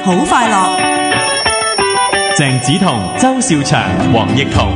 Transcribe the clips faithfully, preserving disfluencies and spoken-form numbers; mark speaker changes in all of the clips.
Speaker 1: 好快樂。
Speaker 2: 鄭子彤、周兆祥、黃奕彤，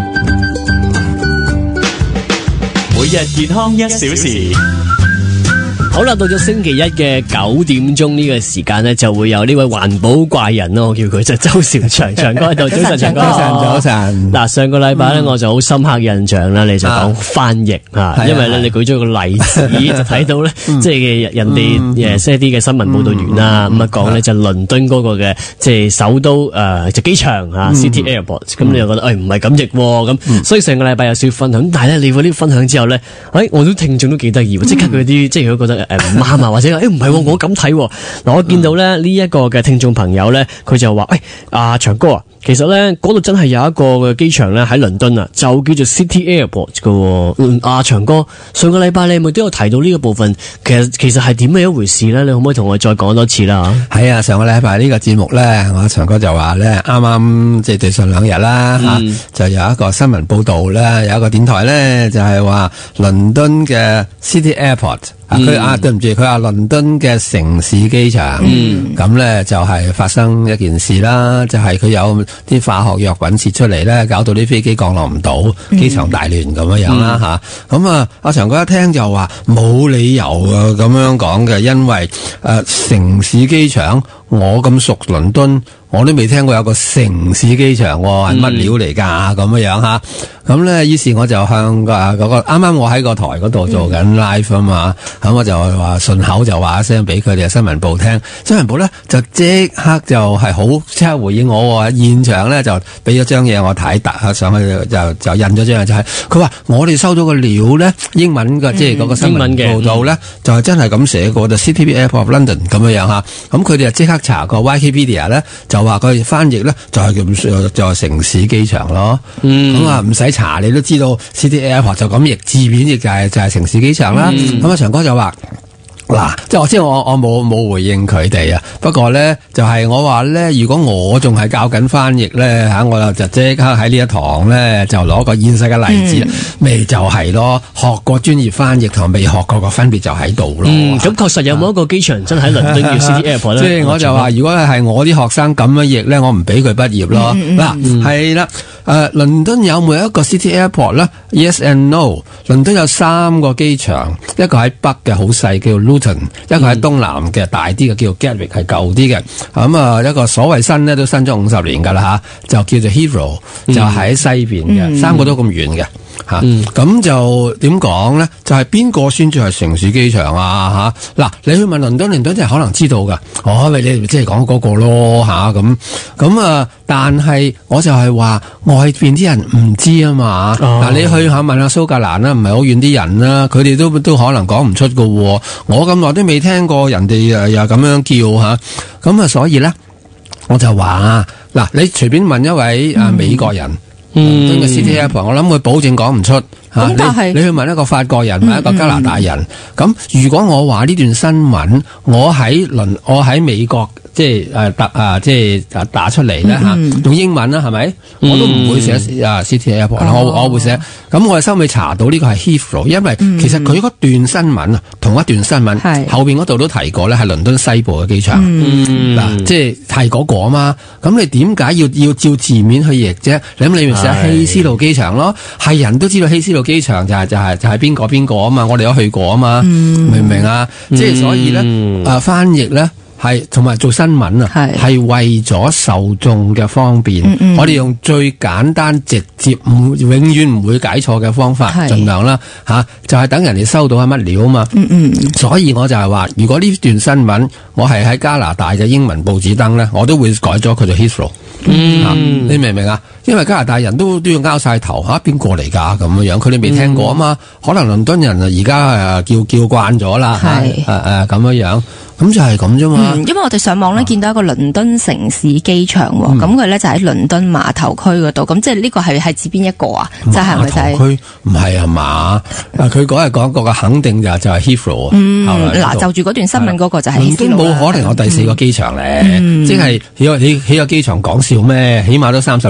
Speaker 2: 每日健康一小時。
Speaker 3: 好啦，到咗星期一嘅九點鐘呢個時間呢，就會有呢位環保怪人咯，我叫佢就周兆祥，祥哥喺度。早晨，祥哥。
Speaker 4: 早晨，早晨。
Speaker 3: 嗱，上個禮拜咧，我就好深刻印象啦，你就講翻譯吓，因為咧你舉咗個例子，就睇到咧，即係人哋誒，即係啲嘅新聞報道員啦，咁啊講咧就倫敦嗰個嘅即係首都誒，就機場吓 City Airport， 咁你又覺得誒唔係咁譯咁，所以上個禮拜有少少分享，但係咧你嗰啲分享之後咧，誒我都聽眾都幾得意，即刻佢啲即係佢覺得。誒唔啱啊，或者誒唔係，我咁睇嗱，我見到咧呢一個嘅聽眾朋友咧，佢就話誒阿長哥啊，其實咧嗰度真係有一個嘅機場咧喺倫敦啊，就叫做 City Airport 嘅。嗯，阿長哥上個禮拜你咪都有提到呢個部分，其實其實係點嘅一回事咧？你可唔可以同我再講多次啦？
Speaker 4: 係啊，上個禮拜呢個節目咧，我長哥就話咧，啱啱即係對上兩日啦吓，就有一個新聞報道咧，有一個電台咧就係話倫敦嘅 City Airport。佢、嗯、啊，對唔住，佢話倫敦嘅城市機場，咁咧、嗯、就係、是、發生一件事啦，就係、是、佢有啲化學藥品泄出嚟咧，搞到啲飛機降落唔到，機場大亂咁樣樣啦吓。咁、嗯、啊，阿長哥一聽就話冇理由啊咁樣講嘅，因為誒、呃、城市機場，我咁熟倫敦，我都未聽過有個城市機場係乜料嚟㗎咁樣樣吓。咁咧，於是我就向個嗰個啱啱我喺個台嗰度做緊 live 啊嘛，咁、嗯、我就話順口就話一聲俾佢哋嘅新聞部聽，新聞部咧就即刻就係好即刻回應我喎，現場咧就俾咗張嘢我睇，突上去就就印咗張嘢，就係佢話我哋收到個料咧，英文嘅、嗯、即係嗰個新聞報道咧，就係真係咁寫過，就 City Airport of London 咁樣樣嚇，咁佢哋就即刻查個 Wikipedia 咧，就話佢翻譯咧就係叫就係城市機場咯，咁啊唔使查你都知道 City Airport 就咁譯字面譯就係就係城市機場啦。咁啊長哥就話嗱，即係我即係我我冇冇回應佢哋啊。不過咧就係、是、我話咧，如果我仲係教緊翻譯咧吓，我就即刻喺呢一堂咧就攞個現實嘅例子，咪、嗯、就係咯，學過專業翻譯同未學過個分別就喺度咯。咁確、嗯、實有冇一個機場真係喺倫敦叫 City Airport 咧？即係我就話，如果係我啲學生咁樣譯咧，我唔俾佢畢業咯。嗱係啦。誒、呃，倫敦有冇一個 City Airport 咧 ？Yes and no。倫敦有三個機場，一個喺北嘅好細叫 Luton， 一個喺東南嘅大啲嘅叫 Gatwick 係舊啲嘅。咁啊、嗯，一個所謂新咧都新咗五十年噶啦吓，就叫做 Heathrow， 就喺西邊嘅，嗯、三個都咁遠嘅。吓，咁、嗯、就點講咧？就係邊個先至係城市機場啊？吓，嗱，你去問倫敦，倫敦真係可能知道噶。哦，喂，你即係講嗰個咯，吓咁咁啊！但係我就係話外邊啲人唔知啊嘛。嗱、哦，你去下問下蘇格蘭啦，唔係好遠啲人啦，佢哋都都可能講唔出噶。我咁耐都未聽過人哋誒又咁樣叫吓，咁啊，所以咧我就話嗱，你隨便問一位啊美國人。嗯倫敦嘅 City Airport，我諗佢保證講唔出吓。你你去問一個法國人，問一個加拿大人，咁、嗯嗯、如果我話呢段新聞，我喺倫，我喺美國。即係誒打啊！即係打出嚟咧嚇，用英文啦，係咪？我都唔會寫啊 City Airport 啦，我我會寫。咁我係收尾查到呢個係 Heathrow，因為其實佢嗰段新聞啊，同一段新聞後邊嗰度都提過咧，係倫敦西部嘅機場嗱，即係係嗰個啊嘛。咁你點解要要照字面去譯啫？你咁你咪寫希斯路機場咯，係人都知道希斯路機場就係就係就係邊個邊個啊嘛，我哋都去過啊嘛，明唔明啊？即係所以咧誒翻譯咧。係，同埋做新聞啊，係為咗受眾嘅方便，嗯嗯我哋用最簡單直接，唔永遠唔會解錯嘅方法，盡量啦吓、啊，就係、是、等人哋收到係乜料啊嘛。嗯嗯所以我就係話，如果呢段新聞我係喺加拿大嘅英文報紙登咧，我都會改咗佢做 Heathrow。嗯、啊，你明唔明啊？因為加拿大人都都要拗晒頭吓，邊個嚟噶咁樣樣，佢哋未聽過啊嘛。嗯、可能倫敦人啊，而家誒叫叫慣咗啦，係誒誒咁樣樣。咁就係咁啫嘛。
Speaker 5: 因為我哋上網咧見到一個倫敦城市機場，咁佢咧就喺倫敦碼頭區嗰度。咁即係呢個係係指邊一個啊？就係咪就係？碼頭區唔係啊嘛？佢嗰日講過嘅肯定就就係 Heathrow 啊。嗯，嗱就住嗰段新聞嗰個就係。都冇可能有第四個機場咧，即係起個起起個機場講笑咩？起碼都三十年啦，係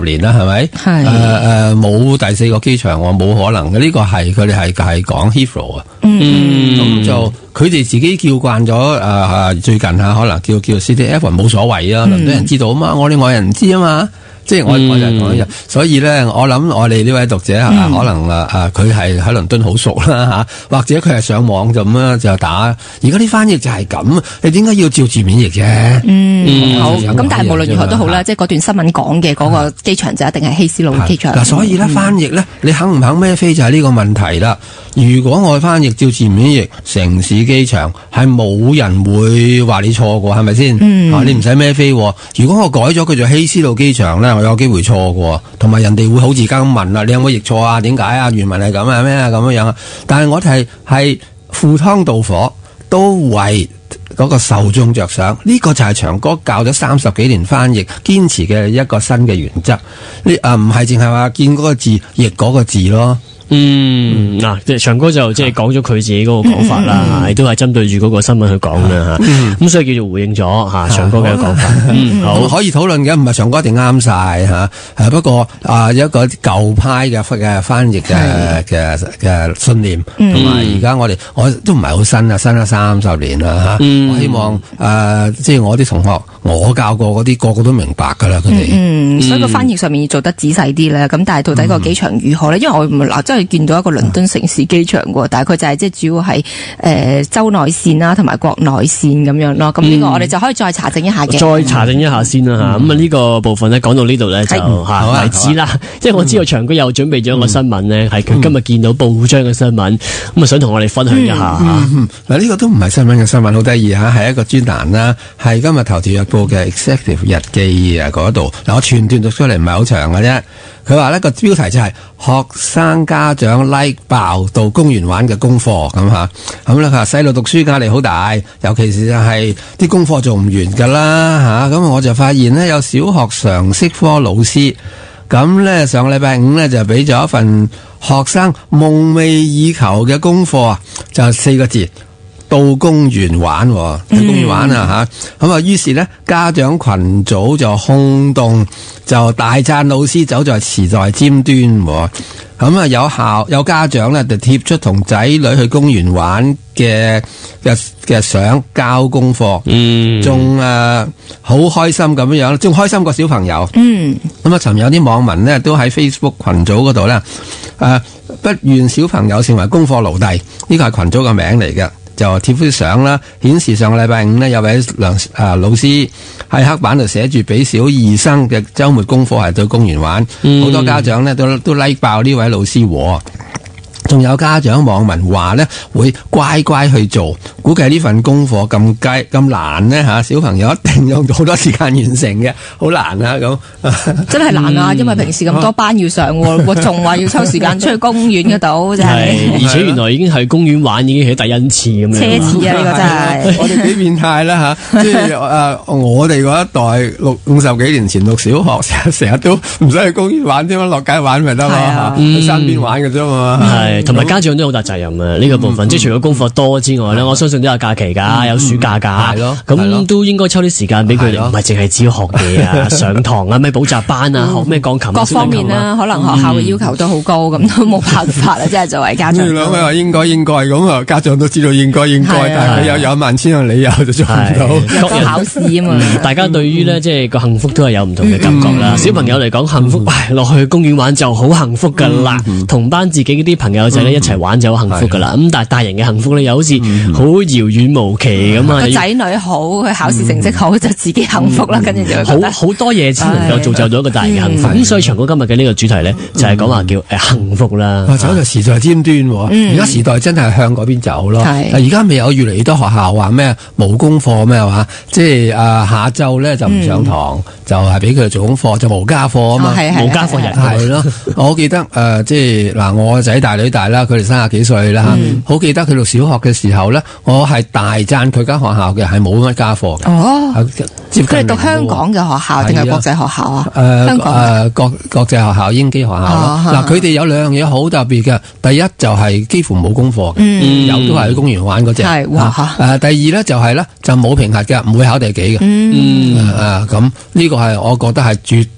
Speaker 4: 咪？
Speaker 5: 係
Speaker 4: 誒誒冇第四個機場喎，冇可能嘅。呢個係佢哋係係講 Heathrow 啊。
Speaker 3: 嗯，
Speaker 4: 咁就佢哋自己叫慣咗誒誒，最近嚇可能叫叫 C T F 冇所謂啊，倫敦人知道啊嘛，我哋外人唔知啊嘛。即係我我就係講一日，所以咧，我諗我哋呢位讀者啊，嗯、可能啊啊，佢係喺倫敦好熟啦嚇，或者佢係上網就咁樣就打。而家啲翻譯就係咁，你點解要照住免疫啫？
Speaker 5: 嗯，
Speaker 3: 嗯
Speaker 5: 好。咁但係無論如何都好啦，即係嗰段新聞講嘅嗰個機場就一定係希斯路機場。嗱，
Speaker 4: 所以咧翻譯咧，你肯唔肯孭飛就係呢個問題啦。如果我翻譯照住免疫城市機場，係冇人會話你錯過，係咪先？嗯、啊，你唔使孭飛。如果我改咗佢做希斯路機場咧，我有機會錯嘅，同埋人哋會好自家咁問啦，你有冇譯錯啊？點解啊？原文係咁啊咩啊咁樣樣啊？但係我哋係係赴湯蹈火，都為嗰個受眾着想，呢、這個就係長哥教咗三十幾年翻譯堅持嘅一個新嘅原則。呢啊唔係淨係話見嗰個字譯嗰個字咯。
Speaker 3: 嗯，嗱、嗯，即係長哥就即係講咗佢自己嗰個講法啦，亦都係針對住嗰個新聞去講啦吓，咁、嗯、所以叫做回應咗吓長哥嘅講法。嗯，好，
Speaker 4: 可以討論嘅，唔係長哥一定啱晒吓，係不過啊有一個舊派嘅嘅翻譯嘅嘅嘅信念，同埋而家我哋我都唔係好新啊，新咗三十年啦吓，嗯、我希望誒、呃、即係我啲同學，我教過嗰啲個個都明白噶啦，佢哋，
Speaker 5: 嗯，所以個翻譯上面要做得仔細啲咧。咁但係到底個機場如何咧？因為我唔嗱真。見到一個倫敦城市機場喎，但係佢就係即係主要係誒州內線啦，同埋國內線咁樣咯。咁呢個我哋就可以再查證一下嘅。
Speaker 3: 再查證一下先啦嚇。咁啊呢個部分咧講到呢度咧就嚇為止啦。即係我知道長哥又準備咗一個新聞咧，係佢今日見到報章嘅新聞，咁啊想同我哋分享一下嚇。
Speaker 4: 嗱呢個都唔係新聞嘅新聞，好得意嚇，係一個專欄啦，係今日頭條日報嘅 Executive 日記啊嗰度。嗱我全段讀出嚟唔係好長嘅啫。佢話呢個標題就係學生家長 like 爆到公園玩嘅功課咁嚇，咁咧佢話細路讀書壓力好大，尤其是係啲功課做唔完㗎啦嚇，咁我就發現呢，有小學常識科老師，咁呢上個禮拜五呢，就俾咗一份學生夢寐以求嘅功課啊，就係四個字。到公園玩，去公園玩啊吓，咁啊，於是呢，家長群組就轟動，就大讚老師走在時代尖端。咁啊，有校有家長呢，就貼出同仔女去公園玩嘅嘅嘅相交功課，嗯，仲誒好開心咁樣樣，仲開心過小朋友。嗯，咁啊，尋日有啲網民呢，都喺 Facebook 群組嗰度呢，誒、啊，不願小朋友成為功課奴隸，呢個係群組嘅名嚟嘅。就貼啲相啦，顯示上個禮拜五呢，有位梁啊老師喺黑板度寫住俾小二生嘅週末功課係到公園玩，好、嗯、多家長呢都都 like 爆呢位老師喎。仲有家長網民話呢會乖乖去做，估計呢份功課咁雞咁難呢吓，小朋友一定用好多時間完成嘅，好難啊咁。
Speaker 5: 真係難啊，因為平時咁多班要上，仲話要抽時間出去公園嗰度，真係。
Speaker 3: 而且原來已經係公園玩，已經係第一次咁樣。
Speaker 5: 奢侈啊！呢、這個真係。
Speaker 4: 我哋幾變態啦吓，即係誒、呃，我哋嗰一代六五十幾年前讀小學，成日都唔使去公園玩，點樣落街玩咪得嘛？去山邊玩嘅啫嘛。係。
Speaker 3: 同埋家長都好大責任啊！呢、這個部分、嗯、即係除咗功課多之外咧，嗯、我相信都有假期㗎，嗯、有暑假㗎，咁、嗯、都應該抽啲時間俾佢哋，唔係淨係只要學嘢啊、上堂啊、咩補習班啊、嗯、學咩鋼琴、
Speaker 5: 各方面啦，可能學校嘅要求都好高，咁、嗯、都冇辦法啦，即係作為家長。
Speaker 4: 兩位話應該應該咁啊，家長都知道應該應該，但係佢有有萬千個理由就做唔到。
Speaker 5: 各人考試啊嘛，
Speaker 3: 大家對於咧即係個幸福都係有唔同嘅感覺啦。嗯、小朋友嚟講幸福，落、嗯、去公園玩就好幸福㗎啦，嗯嗯、同班自己啲朋友仔咧一齊玩就好幸福噶啦，咁、嗯、但係大人嘅幸福咧又好似好遙遠無期咁啊！
Speaker 5: 個仔、嗯、女好，佢考試成績好、嗯、就自己幸福啦，跟住、嗯、就
Speaker 3: 好好多嘢先能夠造就到一個大人嘅幸福。咁、嗯、所以長哥今日嘅呢個主題咧就係講話叫誒幸福啦。
Speaker 4: 嗯、走在時代尖端，而家、嗯、時代真係向嗰邊走咯。而家未有越嚟越多學校話咩冇功課咩話，即係誒下晝咧就唔上堂，嗯、就係俾佢哋做功課，就無家課啊嘛，
Speaker 3: 無家課日
Speaker 4: 係咯。我記得誒、呃、即係嗱，我個仔大女大啦，佢哋三十幾歲啦吓，好、嗯、記得佢讀小學嘅時候咧，我係大讚佢間學校嘅係冇乜家課嘅。哦，佢
Speaker 5: 哋讀香港嘅學校定係國際學校啊？誒、
Speaker 4: 呃，香港誒國國際學校、英基學校咯。嗱、哦，佢哋有兩樣嘢好特別嘅，第一就係幾乎冇功課嘅，嗯、有都係去公園玩嗰隻。係哇！誒、呃，第二咧就係咧就冇評核嘅，唔會考第幾嘅。嗯誒，咁呢、呃、個係我覺得係絕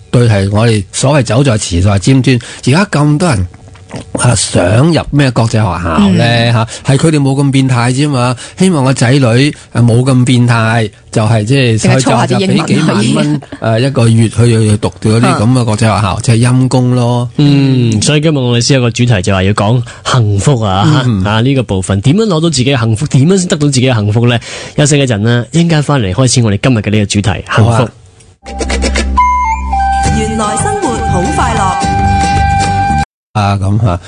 Speaker 4: 對係我哋所謂走在時代尖端。而家咁多人啊想入咩國際學校咧吓，係佢哋冇咁變態啫嘛。希望個仔女誒冇咁變態，就係即係就就俾幾萬蚊誒一個月去去讀嗰啲咁嘅國際學校，就係陰公咯。
Speaker 3: 嗯，所以今日我哋先有個主題就話要講幸福啊，
Speaker 4: 嗯、
Speaker 3: 啊呢、這個部分點樣攞到自己嘅幸福，點樣先得到自己嘅幸福咧？休息一陣啦，一陣間翻嚟開始我哋今日嘅呢個主題幸福。
Speaker 4: 啊、
Speaker 1: 原來生活好快樂。
Speaker 4: 啊咁吓，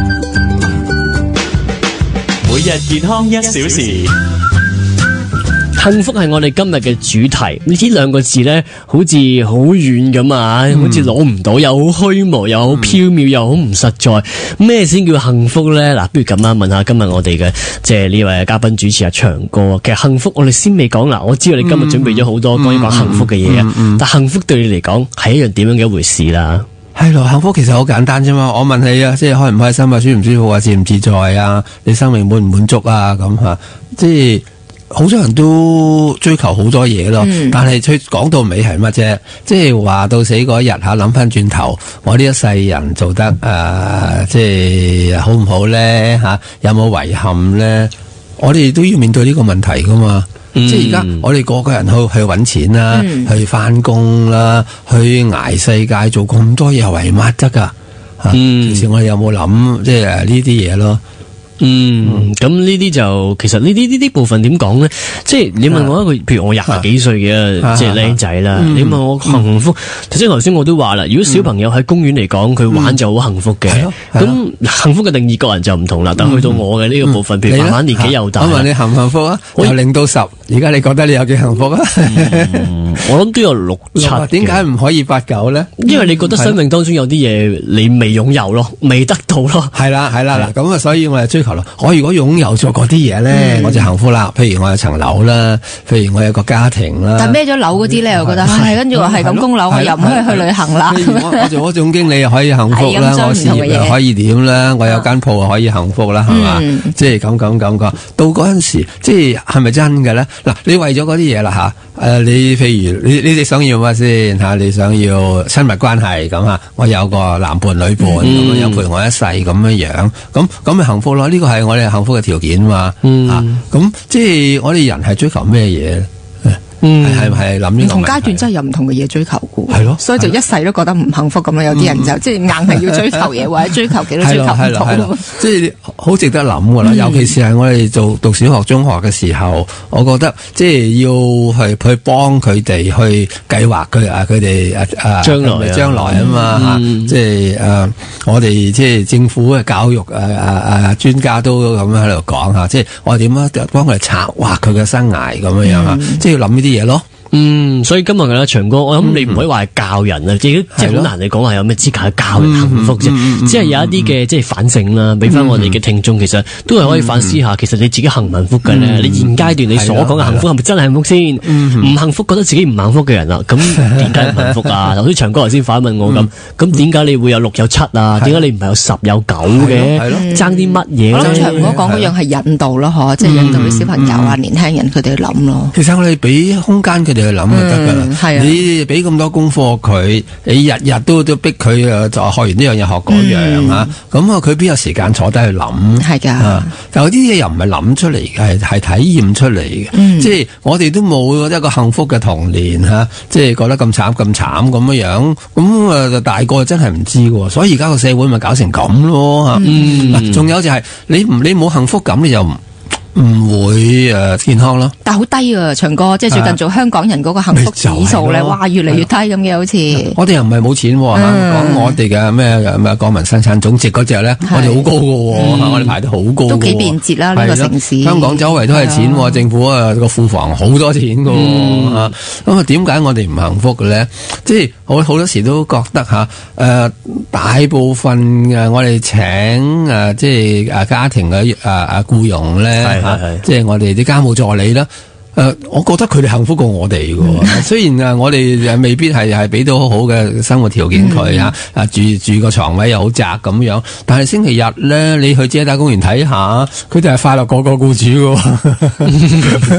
Speaker 2: 每日健康一小時。
Speaker 3: 幸福係我哋今日嘅主題，呢兩個字呢，好似好遠咁啊，嗯、好似攞唔到，又好虛無，又好縹緲，又好唔實在。咩先叫幸福呢？嗱，不如咁啊，問下今日我哋嘅即係呢位嘉賓主持阿長哥。其實幸福我哋先未講啦，我知道你今日準備咗好多關於講幸福嘅嘢啊，嗯嗯嗯嗯、但幸福對你嚟講係一樣點樣嘅一回事啦？
Speaker 4: 係咯，幸福其實好簡單啫嘛。我問你啊，即係開唔開心啊，舒唔舒服啊，自唔自在啊，你生命滿唔滿足啊，咁吓，即係。好多人都追求好多嘢咯，嗯、但係佢講到尾係乜啫？即係話到死嗰日吓，諗翻轉頭，我呢一世人做得誒、呃，即係好唔好咧吓？有冇遺憾咧？我哋都要面對呢個問題噶嘛。嗯、即係而家我哋個個人去去搵錢啦，嗯、去翻工啦，去捱世界做咁多嘢為乜得噶？吓、嗯，其實我哋有冇諗即係呢啲嘢咯？
Speaker 3: 嗯，咁呢啲就其實呢啲呢啲部分點講咧？即係你問我一個，譬如我廿幾歲嘅即係僆仔啦，嗯、你問我幸福，即係頭先我都話啦，如果小朋友喺公園嚟講，佢玩就好幸福嘅。咁、嗯、幸福嘅定義個人就唔同啦。但去到我嘅呢個部分，嗯、譬如慢慢年紀又大，
Speaker 4: 我問你幸唔幸福啊？由零到十，而家你覺得你有幾幸福啊？
Speaker 3: 嗯、我諗都有六七。
Speaker 4: 點解唔可以八九咧？
Speaker 3: 因為你覺得生命當中有啲嘢你未擁有咯，未得到咯。係
Speaker 4: 啦係啦嗱，咁啊，所以我哋追求。我如果擁有咗嗰啲嘢咧，嗯、我就幸福啦。譬如我有層樓啦，譬如我有個家庭啦。
Speaker 5: 但孭咗樓嗰啲咧，我覺得係跟住話係咁供樓，我又唔可以去旅行啦。
Speaker 4: 我我做嗰總經理又可以幸福啦，我事業又可以點啦，我有間鋪又可以幸福啦，係嘛、嗯？即係咁咁咁講。到嗰陣時，即係係咪真嘅咧？嗱，你為咗嗰啲嘢啦吓，誒，你譬如你你哋想要乜先吓？你想要親密關係咁吓？我有個男伴女伴咁樣，有陪我一世咁樣樣，咁咁咪幸福咯？呢個係我哋幸福嘅條件嘛，嗯、啊，咁即係我哋人係追求咩嘢？嗯，係係諗呢個。唔同階段真係有唔同嘅嘢追求嘅，係咯，所以就一世都覺得唔幸福咁樣。有啲人就即係硬係要追求嘢，或者追求幾多追求唔同。即係好值得諗噶啦，尤其是係我哋做讀小學、中學嘅時候，我覺得即係要去去幫佢哋去計劃佢啊，佢哋啊將來將來啊嘛吓，即係誒我哋即係政府嘅教育誒誒誒專家都咁樣喺度講吓，即係我哋點樣幫佢哋策劃佢嘅生涯咁樣樣吓，即係要諗呢啲嘢咯。
Speaker 3: 嗯，所以今日嘅咧，長哥，我諗你唔可以話係教人啊，即係即係好難你講話有咩資格去教人幸福啫，只係有一啲嘅即係反省啦，俾翻我哋嘅聽眾，其實都係可以反思下，其實你自己幸唔幸福嘅咧？你現階段你所講嘅幸福係咪真係幸福先？唔幸福覺得自己唔幸福嘅人啦，咁點解唔幸福啊？頭先長哥頭先反問我咁，咁點解你會有六有七啊？點解你唔係有十有九嘅？爭啲乜嘢？我諗長哥講嗰樣係引導咯，嗬，即係引導啲小朋友啊、年輕人佢哋去諗咯。其實我哋俾空間佢哋。去諗就得噶啦，嗯啊、你俾咁多功課佢，你日日都都逼佢誒，就學完呢樣嘢學嗰樣吓，咁啊佢邊有時間坐低去諗？係噶、啊，但有啲嘢又唔係諗出嚟嘅，係係體驗出嚟嘅，嗯、即係我哋都冇一個幸福嘅童年吓、啊，即係覺得咁慘咁慘咁樣樣，咁啊大個真係唔知嘅，所以而家個社會咪搞成咁咯吓。仲、嗯啊、有就係、是、你唔你冇幸福感，你就唔。唔會誒、呃、健康咯，但係好低啊，長哥，即係最近做香港人嗰個幸福指數咧，啊、哇，越嚟越低咁嘅，好似我哋又唔係冇錢喎、啊，講、嗯、我哋嘅咩咩國民生產總值嗰隻咧，是我哋好高嘅、啊，嗯、我哋排得好高、啊，都幾便捷啦呢個城市，香港周圍都係錢、啊，啊、政府啊個庫房好多錢嘅，咁啊點解我哋唔幸福嘅咧？即係我好多時都覺得吓，誒、呃、大部分嘅我哋請誒、呃、即係誒家庭嘅誒誒僱傭咧。係係，即係我哋啲家務助理啦。誒、呃，我覺得佢哋幸福過我哋嘅。雖然啊，我哋未必係係俾到好好嘅生活條件佢吓，啊、嗯、住住個床位又好窄咁樣。但係星期日咧，你去遮打公園睇下，佢哋係快樂過個僱主嘅。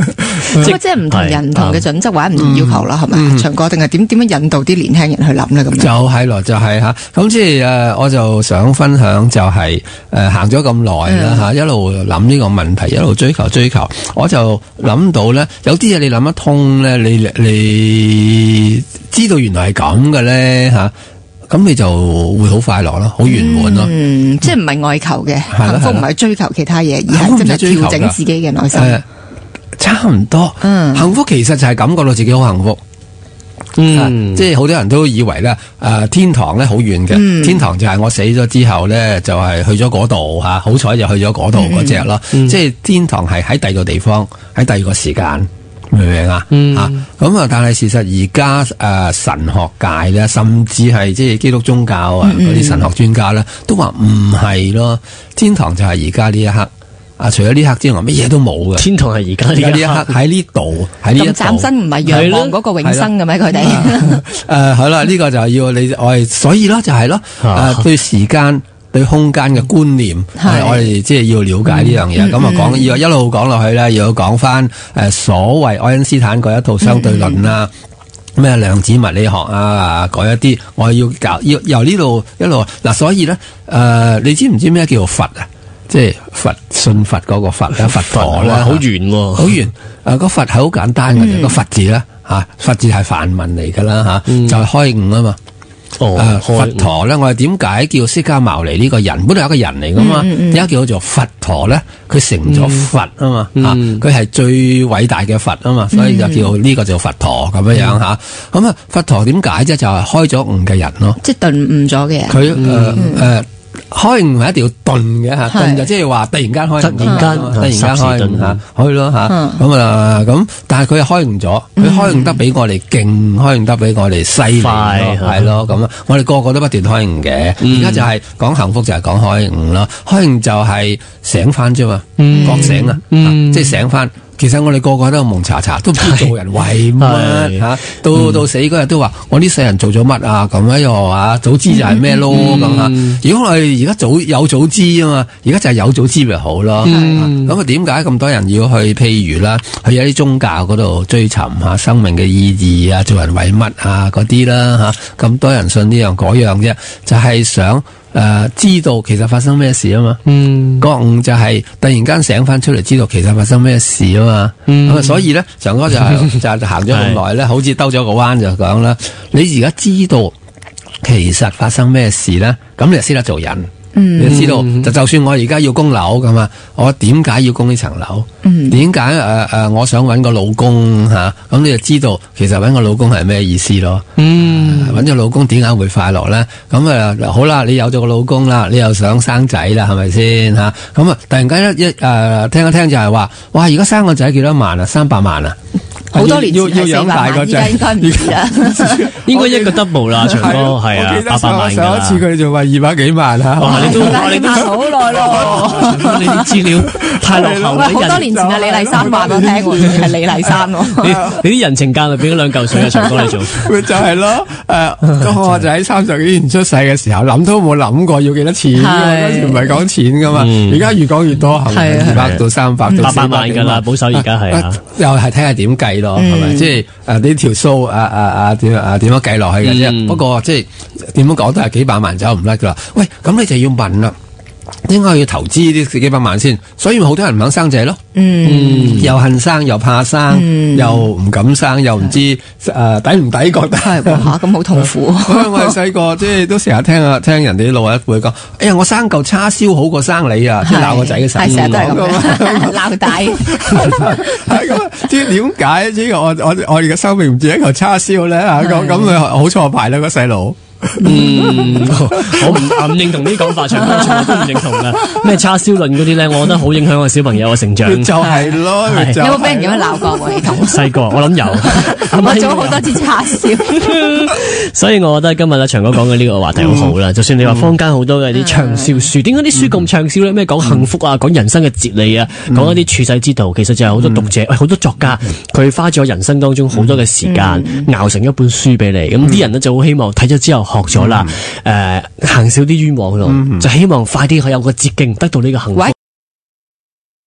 Speaker 5: 即係唔同人唔同嘅準則或者唔同要求啦，係咪？長哥定係點點樣引導啲年輕人去諗咧？咁
Speaker 4: 就係咯，就係吓，咁即係誒，我就想分享就係誒行咗咁耐啦吓，一路諗呢個問題，一路追求追求，我就諗到咧，有啲嘢你諗得通咧，你你知道原來係咁嘅咧吓。咁你就會好快樂咯，好圓滿咯。
Speaker 5: 嗯，即係唔係外求嘅幸福，唔係追求其他嘢，而係即係調整自己嘅內心。
Speaker 4: 呃、差唔多。嗯，幸福其實就係感覺到自己好幸福。嗯，啊、即係好多人都以為咧，誒、呃，天堂咧好遠嘅，嗯、天堂就係我死咗之後咧，就係、是、去咗嗰度吓，好彩就去咗嗰度嗰隻咯。嗯、即係天堂係喺第二個地方，喺第二個時間。明唔明啊？嗯、啊，咁啊，但係事實而家誒神學界咧，甚至係即係基督宗教啊嗰啲神學專家咧，都話唔係咯。天堂就係而家呢一刻啊，除咗呢刻之外，乜嘢都冇嘅。天堂係而家呢一刻喺呢度，喺呢一度。咁嶄新唔係仰望嗰個永生嘅咩？佢哋誒，好啦，呢個就要你我哋，所以咯就係咯，誒對時間。對空間嘅觀念，係我哋即係要了解呢樣嘢。咁啊講要一路講落去咧，要講翻誒所謂愛因斯坦嗰一套相對論啊，咩、嗯、量子物理學啊，嗰一啲，我要教要由呢度一路嗱。所以咧，誒、呃，你知唔知咩叫做佛啊？即係佛信佛嗰個佛咧，佛陀咧，好圓，好圓。誒，個佛係好簡單嘅，個、嗯、佛字咧吓，佛字係梵文嚟噶啦吓，嗯、就係開悟啊嘛。哦、啊，佛陀咧，我哋點解叫釋迦牟尼呢個人？本來係一個人嚟噶嘛，點解、嗯嗯、叫做佛陀咧？佢成咗佛啊嘛，嗯、啊，佢係最偉大嘅佛啊嘛，所以就叫呢個做佛陀咁樣樣吓。咁、嗯、啊，佛陀點解啫？就係、是、開咗悟嘅人咯，即係頓悟咗嘅人。佢誒誒。開悟唔係一定要頓嘅吓，頓就即係話突然間開，突然間突然間開悟吓，可以咯吓。咁啊咁，但係佢係開悟咗，佢開悟得比我哋勁，開悟得比我哋犀利咯，係咯咁啊。我哋個個都不斷開悟嘅，而家就係講幸福就係講開悟咯。開悟就係醒翻啫嘛，覺醒啊，即係醒翻。其實我哋個個都蒙查查，都唔知做人為乜吓，到到死嗰日都話我呢世人做咗乜啊？咁樣又話早知就係咩咯咁啊！如果我哋而家早有早知啊嘛，而家就係有早知咪好咯。咁啊，點解咁多人要去？譬如啦，去有啲宗教嗰度追尋下生命嘅意義啊，做人為乜啊嗰啲啦吓，咁多人信呢樣嗰樣啫，就係想。誒、呃，知道其實發生咩事啊嘛，嗯，覺悟就係突然間醒翻出嚟，知道其實發生咩事啊嘛，咁啊、嗯，所以咧，長哥就係、是、就行咗咁耐咧，好似兜咗個彎就講啦，你而家知道其實發生咩事咧，咁你就識得做人。嗯，你知道就就算我而家要供樓咁啊，我點解要供呢層樓？嗯，點解誒誒，我想搵個老公吓，咁、啊、你就知道其實搵個老公係咩意思咯？嗯，搵個老公點解會快樂咧？咁啊好啦，你有咗個老公啦，你又想生仔啦，係咪先吓？咁啊，突然間一一誒、呃、聽一聽就係話，哇！而家生個仔幾多萬啊？三百萬啊！好多年前係四百萬，而家應該唔止啦，應該一個 double 啦，長哥係啊，八百萬㗎啦。上一次佢哋仲話二百幾萬啊，哇！你都你都好耐咯，你啲資料太落後啦。好多年前啊，李麗珊話我聽喎，係李麗珊喎。你你啲人情價咪俾咗兩嚿水啊，長哥你做？咪就係咯，誒，我就喺三十幾年出世嘅時候，諗都冇諗過要幾多錢，嗰時唔係講錢噶嘛，而家越講越多，係咪二百到三百到八百萬㗎啦？保守而家係啊，又係睇下點計。係咪、嗯？即係誒呢條數啊啊啊點啊點樣計落去嘅啫？嗯、不過即係點樣講都係幾百萬走唔甩噶啦。喂，咁你就要問啦，點解要投資呢幾百萬先？所以好多人唔肯生仔咯。嗯，又恨生，又怕生，嗯、又唔敢生，又唔知誒、呃、抵唔抵？覺得係吓咁好痛苦。我哋細個即係都成日聽啊，聽人哋啲老一輩講，哎呀，我生嚿叉燒好過生你啊！即係鬧個仔嘅時候，係成日都係咁鬧大。係咁，即係點解呢個我我我哋嘅生命唔似一嚿叉燒咧？吓咁咁咪好錯牌啦個細路。嗯，我唔唔認同呢啲講法，長哥從來都唔認同噶。咩叉燒論嗰啲咧，我覺得好影響個小朋友嘅成長。就係咯，有冇俾人咁樣鬧過喎？你同細個，我諗有，我做咗好多次叉燒。所以我覺得今日咧，長哥講嘅呢個話題好好啦。就算你話坊間好多嘅啲暢銷書，點解啲書咁暢銷咧？咩講幸福啊，講人生嘅哲理啊，講一啲處世之道，其實就係好多讀者，好多作家，佢花咗人生當中好多嘅時間，熬成一本書俾你。咁啲人咧就好希望睇咗之後。學咗啦，誒、呃，行少啲冤枉路，嗯、就希望快啲可以有個捷徑得到呢個幸福。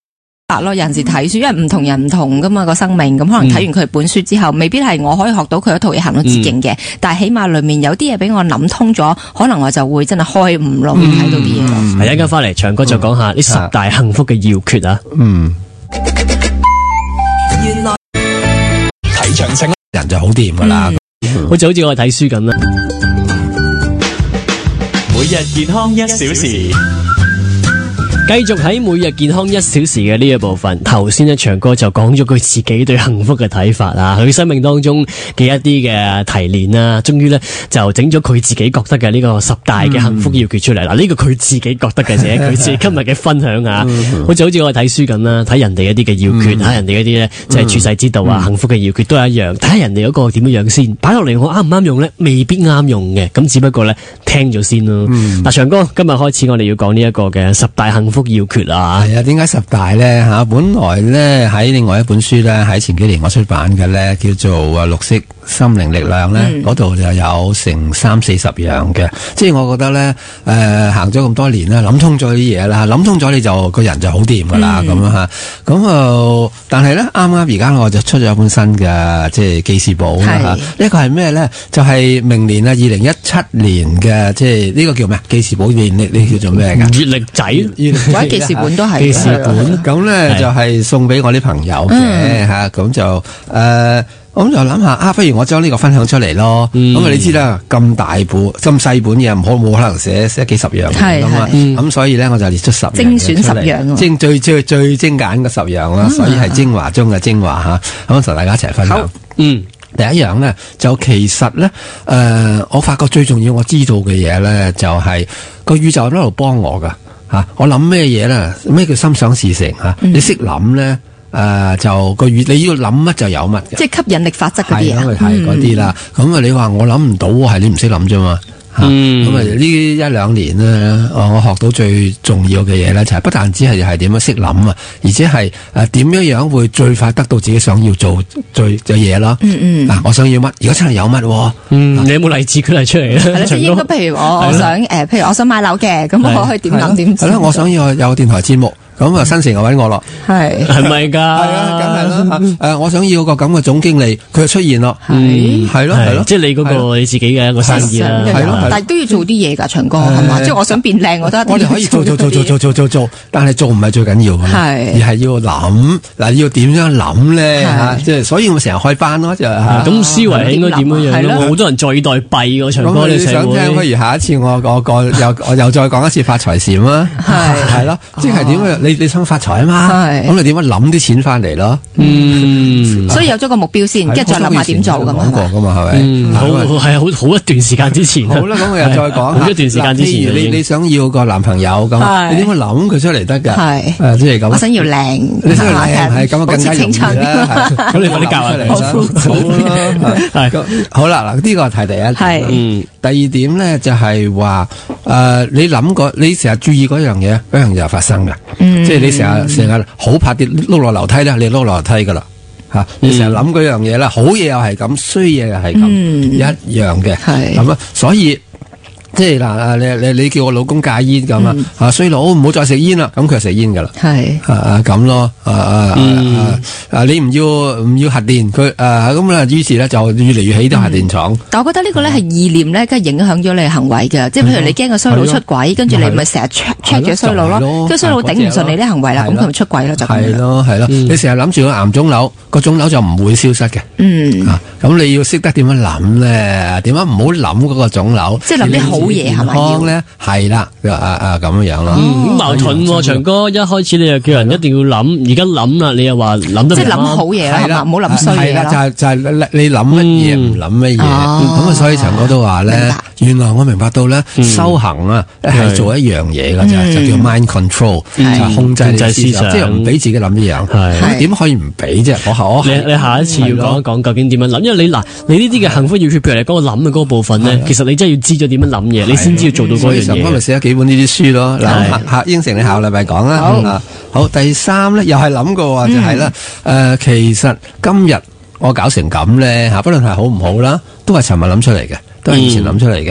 Speaker 5: 咯，有陣時睇書，因為唔同人唔同噶嘛個生命，咁可能睇完佢本書之後，未必係我可以學到佢一套嘢行到捷徑嘅，但係起碼裏面有啲嘢俾我諗通咗，可能我就會真係開悟咯，睇到啲嘢咯。
Speaker 3: 係一陣間翻嚟，長哥就講下呢十大幸福嘅要訣啊。
Speaker 4: 嗯，
Speaker 1: 原來
Speaker 4: 睇長青人就好掂噶啦，
Speaker 3: 好似好似我哋睇書咁啦。
Speaker 2: 每日健康一小時。
Speaker 3: 繼續喺每日健康一小時嘅呢一部分，頭先咧長哥就講咗佢自己對幸福嘅睇法啊，佢生命當中嘅一啲嘅提煉啊，終於咧就整咗佢自己覺得嘅呢個十大嘅幸福要訣出嚟啦。呢、嗯、個佢自己覺得嘅啫，佢自己今日嘅分享啊，好似好似我哋睇書咁啦，睇人哋一啲嘅要訣，睇、嗯、人哋一啲咧即係處世之道啊，嗯、幸福嘅要訣都係一樣，睇下人哋嗰個點樣樣先，擺落嚟我啱唔啱用咧，未必啱用嘅，咁只不過咧聽咗先咯。嗱、嗯，長哥今日開始我哋要講呢一個嘅十大幸福要訣啊。
Speaker 4: 係啊，點解十大咧吓？本來咧喺另外一本書咧喺前幾年我出版嘅咧，叫做啊綠色心靈力量咧，嗰度、嗯、就有成三四十樣嘅。即係我覺得咧，誒、呃、行咗咁多年啦，諗通咗啲嘢啦，諗通咗你就個人就好掂噶啦，咁樣吓。咁啊，但係咧啱啱而家我就出咗一本新嘅即係記事簿啦吓。是呢個係咩咧？就係、是、明年啊，二零一七年嘅即係呢個叫咩？記事簿裏面呢呢叫做咩噶？
Speaker 3: 月曆仔，月曆仔
Speaker 5: 記事本都係
Speaker 3: 記事本。
Speaker 4: 咁咧就係送俾我啲朋友嘅吓，咁就誒。呃咁就諗下啊，不如我將呢個分享出嚟咯。咁啊、嗯，你知啦，咁大本、咁細本嘢，唔可冇可能寫寫幾十樣咁啊。咁、嗯、所以咧，我就列出十樣
Speaker 5: 精選十樣，
Speaker 4: 精最最最精簡嘅十樣啦。嗯、所以係精華中嘅精華吓。咁同大家一齊分享。嗯，第一樣咧，就其實咧，誒、呃，我發覺最重要我知道嘅嘢咧，就係、是、個宇宙喺度幫我噶吓、啊。我諗咩嘢咧？咩叫心想事成吓？嗯、你識諗咧？誒、呃，就個語你要諗乜就有乜嘅，
Speaker 5: 即係吸引力法則嗰啲啊，
Speaker 4: 係嗰啲啦。咁啊、嗯，你話我諗唔到，係你唔識諗啫嘛。咁啊，呢一兩年咧，我學到最重要嘅嘢咧，就係不但只係係點樣識諗啊，而且係誒點樣樣會最快得到自己想要做最嘅嘢咯。嗯嗯。嗱、啊，我想要乜？如果真係有乜，
Speaker 3: 嗯，啊、你有冇例子舉例出嚟咧？
Speaker 5: 係啦，即係應該，譬如我我想誒，譬如我想買樓嘅，咁我可以點諗點？
Speaker 4: 係啦，我想要有電台節目。咁啊，新城就揾我咯，
Speaker 5: 係
Speaker 3: 係咪噶？
Speaker 4: 係啊，梗係啦。誒，我想要個咁嘅總經理，佢就出現咯，係係咯係咯，
Speaker 3: 即係你嗰個你自己嘅一個生意啦，
Speaker 5: 係咯。但係都要做啲嘢噶，長哥係嘛？即係我想變靚，我都
Speaker 4: 我哋可以做做做做做做做做，但係做唔係最緊要噶嘛，而係要諗嗱，要點樣諗咧吓？即係所以我成日開班咯，就
Speaker 3: 咁思維應該點樣樣咯？好多人坐以待斃個長哥，你
Speaker 4: 想聽？不如下一次我我個又我又再講一次發財禪啊，係係咯，即係點樣？你你想發財啊嘛，咁你點樣諗啲錢翻嚟咯？嗯，
Speaker 5: 所以有咗個目標先，跟住再諗下點做咁啊？
Speaker 4: 講過噶嘛，係咪？
Speaker 3: 好係好好一段時間之前。
Speaker 4: 好啦，咁我又再講。好一段時間之前。譬如你你想要個男朋友咁，你點樣諗佢出嚟得噶？係誒，即係咁。
Speaker 5: 我想要靚，
Speaker 4: 你想要靚係咁啊，更加容易啦。咁你快啲教下嚟啦。係好啦，嗱呢個係第一。係嗯，第二點咧就係話誒，你諗過，你成日注意嗰樣嘢，嗰樣嘢就發生嘅。即係你成日成日好怕跌碌落樓梯咧，你碌落樓梯噶啦吓。你成日諗嗰樣嘢啦，好嘢又係咁，衰嘢又係咁，一樣嘅。係咁啊，所以即係嗱，你你你叫我老公戒煙咁啊，啊衰佬唔好再食煙啦，咁佢就食煙噶啦。係啊咁咯，啊啊啊你唔要唔要核電，佢啊咁啊，於是咧就越嚟越起啲核電廠。
Speaker 5: 但我覺得呢個咧係意念咧，梗係影響咗你嘅行為嘅。即係譬如你驚個衰佬出軌，跟住你咪成日 check check 住衰佬咯，跟住衰佬頂唔順你啲行為啦，咁佢咪出軌咯，就
Speaker 4: 係咯係咯。你成日諗住個癌腫瘤，個腫瘤就唔會消失嘅。嗯啊，咁你要識得點樣諗咧？點解唔好諗嗰個腫瘤？
Speaker 5: 即係諗啲好嘢係咪？
Speaker 4: 康咧係啦，啊啊咁樣樣咯。
Speaker 3: 咁矛盾喎，長哥一開始你又叫人一定要諗，而家諗啦，你又話諗得
Speaker 5: 即係諗好嘢啦，係嘛？唔好諗衰嘢啦。
Speaker 4: 就係就係你諗乜嘢唔諗乜嘢，咁啊所以長哥都話咧，原來我明白到咧，修行啊係做一樣嘢㗎咋，就叫 mind control，就控制思想，即係唔俾自己諗呢樣。係點可以唔俾啫？我我
Speaker 3: 你你下一次要講一講究竟點樣諗，因為你嗱你呢啲嘅幸福要訣，譬如你嗰個諗嘅嗰個部分咧，其實你真係要知咗點樣諗嘢，你先知要做到嗰樣嘢。
Speaker 4: 上咪寫咗幾本呢啲書咯。嗱，下下應承你下個禮拜講啦。好，好，第三咧又係諗過，就係啦。誒，其實今日我搞成咁咧吓，不論係好唔好啦，都係尋日諗出嚟嘅，都係以前諗出嚟嘅。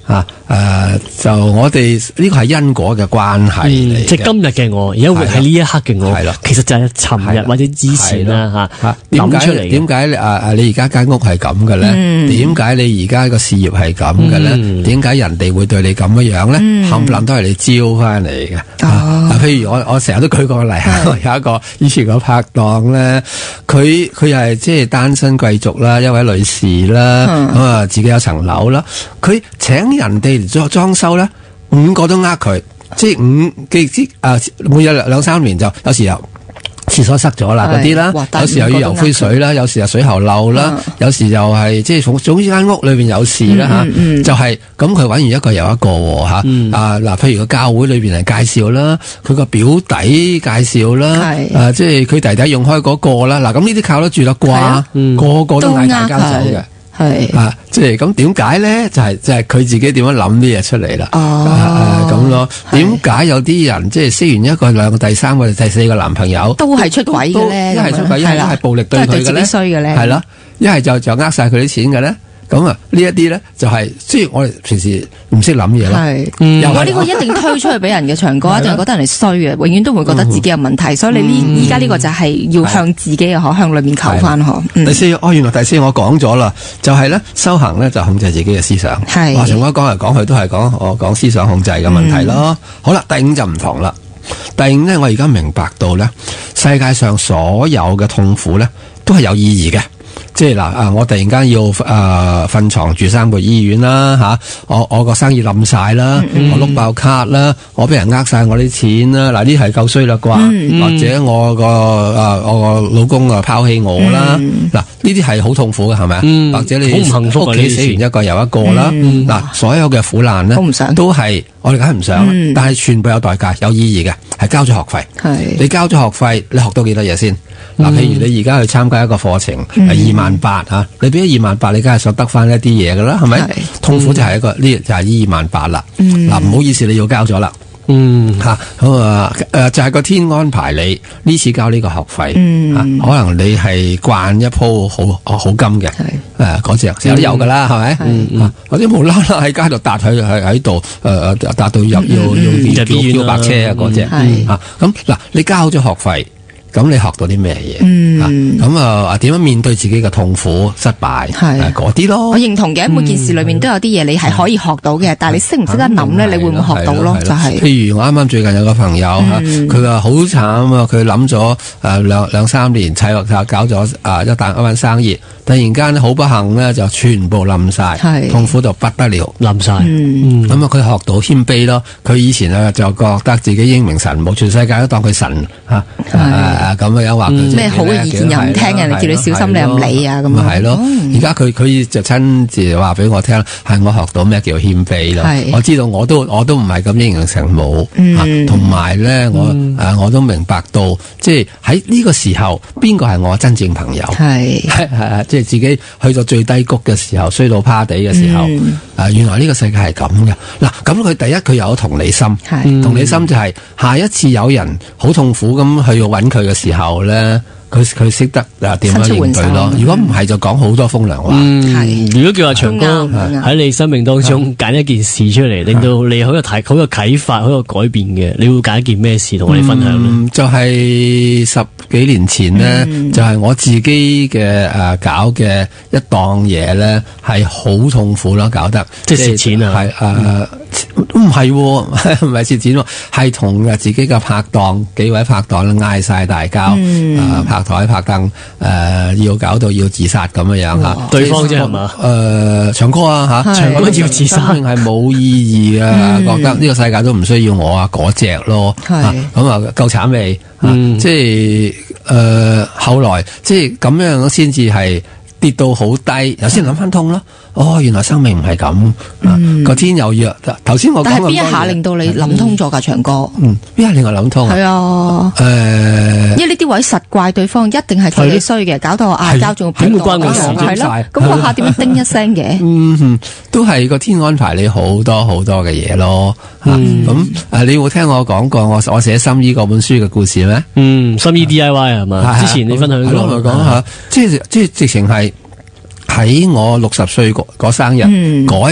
Speaker 4: 啊誒、呃，就我哋呢個係因果嘅關係嚟嘅、嗯、
Speaker 3: 即係今日嘅我，而家活喺呢一刻嘅我，
Speaker 4: 係咯，
Speaker 3: 其實就係尋日或者之前啦嚇諗出嚟。
Speaker 4: 點解啊啊？你而家間屋係咁嘅咧？點解、嗯、你而家個事業係咁嘅咧？點解、嗯、人哋會對你咁樣樣咧？冚唪唥都係你招翻嚟嘅。啊，啊譬如我我成日都舉個例，有一個以前個拍檔咧，佢佢又係即係單身貴族啦，一位女士啦，咁啊、嗯、自己有層樓啦，佢請人哋嚟裝裝修咧，五個都呃佢，即係五幾之啊，每日兩三年就有時又廁所塞咗啦嗰啲啦，有時又要油灰水啦，有時又水喉漏啦，嗯、有時又係即係總總之間屋裏邊有事啦吓，嗯嗯、就係咁佢搵完一個又一個吓，嗯、啊嗱，譬如個教會裏邊係介紹啦，佢個表弟介紹啦，是啊即係佢弟弟用開嗰個啦，嗱咁呢啲靠得住得啩，嗯、個個都嗌大家走嘅。係啊，即係咁點解咧？就係即係佢自己點樣諗啲嘢出嚟啦。哦，咁咯。點解有啲人即係識完一個、兩個、第三個、第四個男朋友
Speaker 5: 都係出軌嘅咧？
Speaker 4: 一係出軌，一係暴力對佢嘅咧？都係對自己衰嘅咧？係啦，一係就就呃晒佢啲錢嘅咧？咁啊，呢一啲咧就係，即係我哋平時唔識諗嘢啦。係，
Speaker 5: 我呢個一定推出去俾人嘅長哥，一定係覺得人哋衰嘅，永遠都會覺得自己有問題。所以你呢，依家呢個就係要向自己嘅可向裏面求翻可。
Speaker 4: 第四，哦，原來第四我講咗啦，就係咧修行咧就控制自己嘅思想。係，話長哥講嚟講去都係講我講思想控制嘅問題咯。好啦，第五就唔同啦。第五咧，我而家明白到咧，世界上所有嘅痛苦咧都係有意義嘅。即係嗱啊！我突然間要誒瞓床住三個醫院啦吓、啊，我我個生意冧晒啦，嗯、我碌爆卡啦，我俾人呃晒我啲錢啦，嗱呢係夠衰啦啩？嗯、或者我個誒、啊、我個老公啊拋棄我啦，嗱呢啲係好痛苦嘅係咪啊？嗯、或者你好唔幸福，屋企死完一個又一個啦，嗱、嗯嗯、所有嘅苦難咧都係我哋梗係唔想，嗯、但係全部有代價，有意義嘅，係交咗學費。係是你交咗學費，你學到幾多嘢先？嗱，譬如你而家去參加一個課程，係二萬八吓，你俾咗二萬八，你梗係想得翻一啲嘢噶啦，係咪？痛苦就係一個呢，就係呢二萬八啦。嗱，唔好意思，你要交咗啦。嗯，吓咁啊，誒，就係個天安排你呢次交呢個學費，吓可能你係慣一鋪好好金嘅，誒嗰隻有都有噶啦，係咪？或者無啦啦喺街度搭喺喺喺度，誒誒搭到入要要叫叫白車啊嗰隻，吓咁嗱，你交咗學費。咁你學到啲咩嘢？嗯，咁啊，點樣面對自己嘅痛苦、失敗？係嗰啲咯。我
Speaker 5: 認同嘅，每件事裏面都有啲嘢你係可以學到嘅，但係你識唔識得諗咧？你會唔會學到咯？就係
Speaker 4: 譬如我啱啱最近有個朋友吓，佢話好慘啊！佢諗咗誒兩兩三年砌學校，搞咗啊一單一單生意，突然間好不幸咧就全部冧晒，痛苦到不得了，冧晒。咁啊，佢學到謙卑咯。佢以前啊就覺得自己英明神武，全世界都當佢神吓。啊咁樣話佢
Speaker 5: 咩好嘅意見又唔聽，人哋叫你小心你又唔理啊咁
Speaker 4: 啊係咯。而家佢佢就親自話俾我聽，係我學到咩叫謙卑咯。我知道我都我都唔係咁英明神武，同埋咧我誒我都明白到，即係喺呢個時候邊個係我真正朋友？係係係即係自己去到最低谷嘅時候，衰到趴地嘅時候，啊原來呢個世界係咁嘅。嗱咁佢第一佢有同理心，同理心就係下一次有人好痛苦咁去揾佢嘅時候咧，佢佢識得啊點樣應對咯。如果唔係就講好多風涼話。
Speaker 3: 嗯，如果叫阿長哥喺你生命當中揀一件事出嚟，令到你好有睇好有啟發、好有改變嘅，你會揀一件咩事同我哋分享咧？
Speaker 4: 就係十幾年前呢，就係我自己嘅誒搞嘅一檔嘢咧，係好痛苦咯，搞得
Speaker 3: 即係蝕錢啊！
Speaker 4: 係誒。唔係，唔係蝕錢，係同自己嘅拍檔幾位拍檔嗌晒大交，嗯呃、拍台拍凳，誒、呃、要搞到要自殺咁樣樣吓，
Speaker 3: 對方啫係嘛？
Speaker 4: 誒，長哥啊吓，長哥要自殺，生命係冇意義啊，嗯、覺得呢個世界都唔需要我啊嗰隻咯，咁啊夠慘未？嗯、即係誒、呃、後來即係咁樣先至係跌到好低，有先諗翻通咯。哦，原來生命唔係咁，個天有約。頭先我講，
Speaker 5: 但係邊一下令到你諗通咗噶，長哥？
Speaker 4: 嗯，邊一下令我諗通？
Speaker 5: 係啊，誒，因為呢啲位實怪對方，一定係自己衰嘅，搞到我嗌交仲
Speaker 3: 點會關我事啫？
Speaker 5: 係咯，咁嗰下點樣叮一聲嘅？
Speaker 4: 嗯，都係個天安排你好多好多嘅嘢咯。咁誒，你會聽我講過我我寫心醫嗰本書嘅故事咩？
Speaker 3: 嗯，心醫 D I Y 係嘛？之前你分享過，
Speaker 4: 我講下，即係即係直情係。喺我六十歲嗰生日嗰、嗯、一日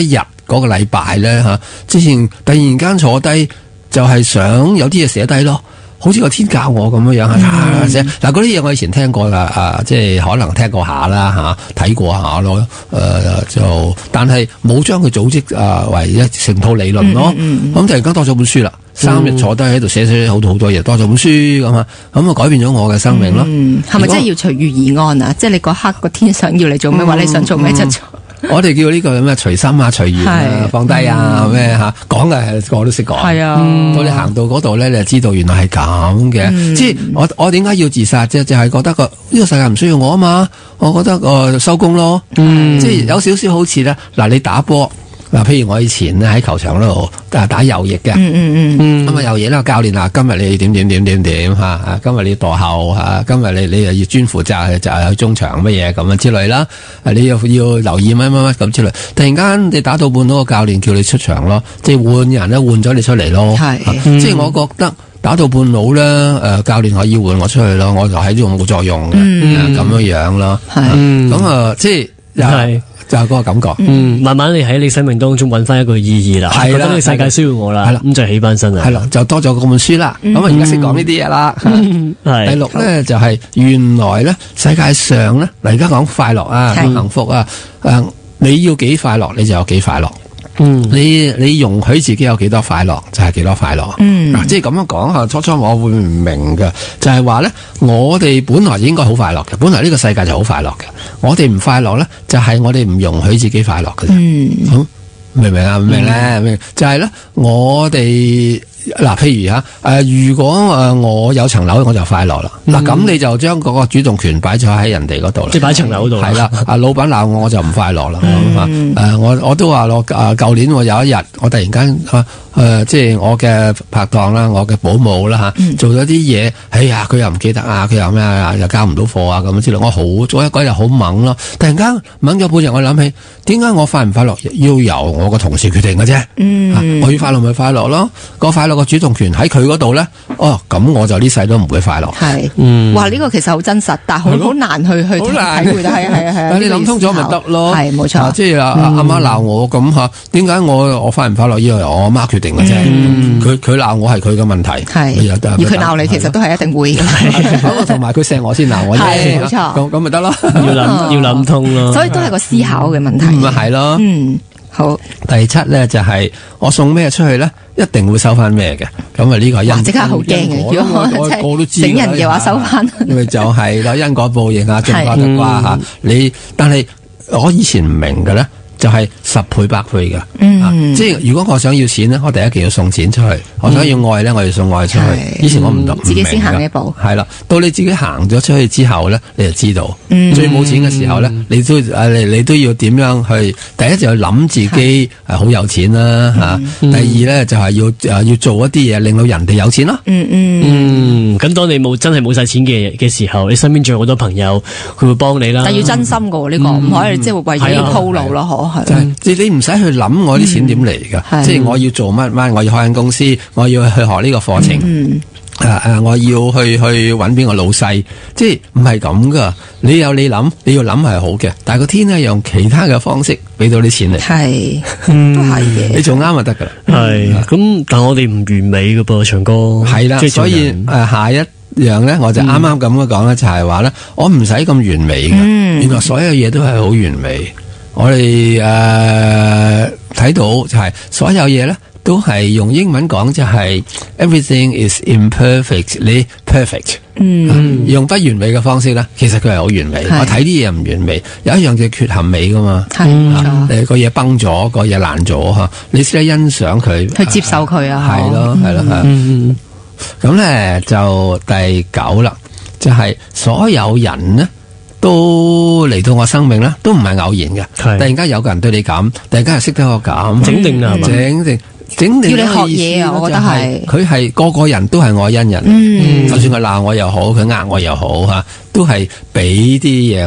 Speaker 4: 嗰個禮拜咧吓，之前突然間坐低就係想有啲嘢寫低咯。好似個天教我咁樣樣啊！寫嗱嗰啲嘢我以前聽過啦，啊，即係可能聽過下啦嚇，睇過下咯，誒、呃、就，但係冇將佢組織啊為一成套理論咯。咁、嗯嗯嗯、突然間多咗本書啦，三日坐低喺度寫寫好多好多嘢，多咗本書咁啊，咁啊改變咗我嘅生命咯。嗯，
Speaker 5: 係咪真係要隨遇而安啊？即係你嗰刻個天想要你做咩話，嗯、你想做咩就做。
Speaker 4: 我哋叫呢個咩隨心啊、隨緣啊、放低啊咩吓，講嘅係個個都識講。係啊，到你行到嗰度咧，你就知道原來係咁嘅。嗯、即係我我點解要自殺啫？就係、是、覺得個呢個世界唔需要我啊嘛。我覺得個收工咯。嗯、即係有少少好似咧，嗱你打波。嗱，譬如我以前咧喺球場嗰度打打右翼嘅，嗯嗯嗯，咁啊右翼咧教練啊，今日你點點點點點吓，今日你墮後吓，今日你你又要專負責就係去中場乜嘢咁啊之類啦，你又要留意乜乜乜咁之類。突然間你打到半嗰個教練叫你出場咯，即係換人咧換咗你出嚟咯，係，嗯、即係我覺得打到半路咧，誒教練可以換我出去咯，我就喺度冇作用嘅，咁、嗯、樣樣咯，係，咁啊即係係。就係嗰個感覺，
Speaker 3: 嗯，慢慢你喺你生命當中揾翻一個意義啦，係啦，覺得你世界需要我啦，係啦，咁就起翻身啦，
Speaker 4: 係啦，就多咗嗰本書啦，咁啊而家識講呢啲嘢啦，係第六咧就係原來咧世界上咧，嗱而家講快樂啊，幸福啊，誒你要幾快樂你就有幾快樂。嗯，你你容許自己有幾多快樂就係幾多快樂。嗯，嗱、啊，即係咁樣講吓，初初我會唔明嘅，就係話咧，我哋本來應該好快樂嘅，本來呢個世界就好快樂嘅，我哋唔快樂咧，就係我哋唔容許自己快樂嘅。嗯，好明唔明啊？唔明咧，明、嗯、就係咧，我哋。嗱，譬如吓，誒，如果誒我有層樓，我就快樂啦。嗱、嗯，咁你就將嗰個主動權擺咗喺人哋嗰度啦，
Speaker 3: 即係擺層樓度。係啦，啊，老闆鬧我，我就唔快樂啦。誒、嗯呃，我我都話咯，誒，舊年我有一日，我突然間誒、呃，即係我嘅拍檔啦，我嘅保姆啦吓，嗯、做咗啲嘢，哎呀，佢又唔記得啊，佢又咩啊，又交唔到貨啊，咁之類。我好早一嗰日好猛咯，突然間猛咗半日，我諗起，點解我快唔快樂要由我個同事決定嘅啫？嗯、啊，我要快樂咪快樂咯，個快樂個主動權喺佢嗰度咧，哦，咁我就呢世都唔會快樂。係，嗯，哇，呢、這個其實好真實，但係好好難去去體會。係啊係啊係啊，你諗通咗咪得咯？係冇錯，即係阿阿媽鬧我咁吓，點解我我快唔快樂要由我阿媽決定嘅啫？佢佢鬧我係佢嘅問題，係，而佢鬧你其實都係一定會嘅。咁同埋佢錫我先鬧我，係冇錯，咁咁咪得咯？要諗要諗通咯，所以都係個思考嘅問題。咪係咯，嗯。好，第七咧就係、是、我送咩出去咧，一定會收翻咩嘅。咁啊呢個因即刻好驚嘅，如果我個都知整人嘅話收翻，咪就係啦，因果報應啊，種瓜得瓜吓。你但係我以前唔明嘅咧，就係十倍百倍嘅。嗯，啊、即係如果我想要錢咧，我第一件要送錢出去；嗯、我想要愛咧，我要送愛出去。以前我唔懂，自己先行一步。係啦，到你自己行咗出去之後咧，你就知道。嗯、最冇錢嘅時候咧，你都誒你你都要點樣去？第一就要諗自己誒好有錢啦吓。嗯、第二咧就係要誒要做一啲嘢令到人哋有錢咯。嗯嗯嗯。咁、嗯、當你冇真係冇晒錢嘅嘅時候，你身邊仲有好多朋友，佢會幫你啦。但係要真心噶呢、這個，唔、嗯、可以即係為咗鋪路咯，嗬係。就係即係你唔使去諗我啲錢點嚟噶，即係我要做乜乜，我要開間公司，我要去學呢個課程。嗯啊啊！我要去去揾邊個老細，即係唔係咁噶。你有你諗，你要諗係好嘅，但係個天咧用其他嘅方式俾到啲錢嚟，係都係嘅。你做啱就得噶啦。係咁，但我哋唔完美噶噃，長哥。係啦，所以誒下一樣咧，我就啱啱咁樣講咧，就係話咧，我唔使咁完美嘅。原來所有嘢都係好完美。我哋誒睇到就係所有嘢咧。都係用英文講就係 everything is imperfectly perfect。嗯，啊、用不完美嘅方式咧，其實佢係好完美。我睇啲嘢唔完美，有一樣叫缺陷美噶嘛。係冇錯。誒，個嘢崩咗，個嘢爛咗吓，你識得欣賞佢，去接受佢啊。係咯，係咯，係。嗯，咁咧就第九啦，就係、是、所有人呢都嚟到我生命啦，都唔係偶然嘅。突然間有個人對你咁，突然間又識得我咁，整定啊，整定。整定要你學嘢啊！我覺得係佢係個個人都係愛恩人，嗯，就算佢鬧我又好，佢呃我又好吓，都係俾啲嘢我，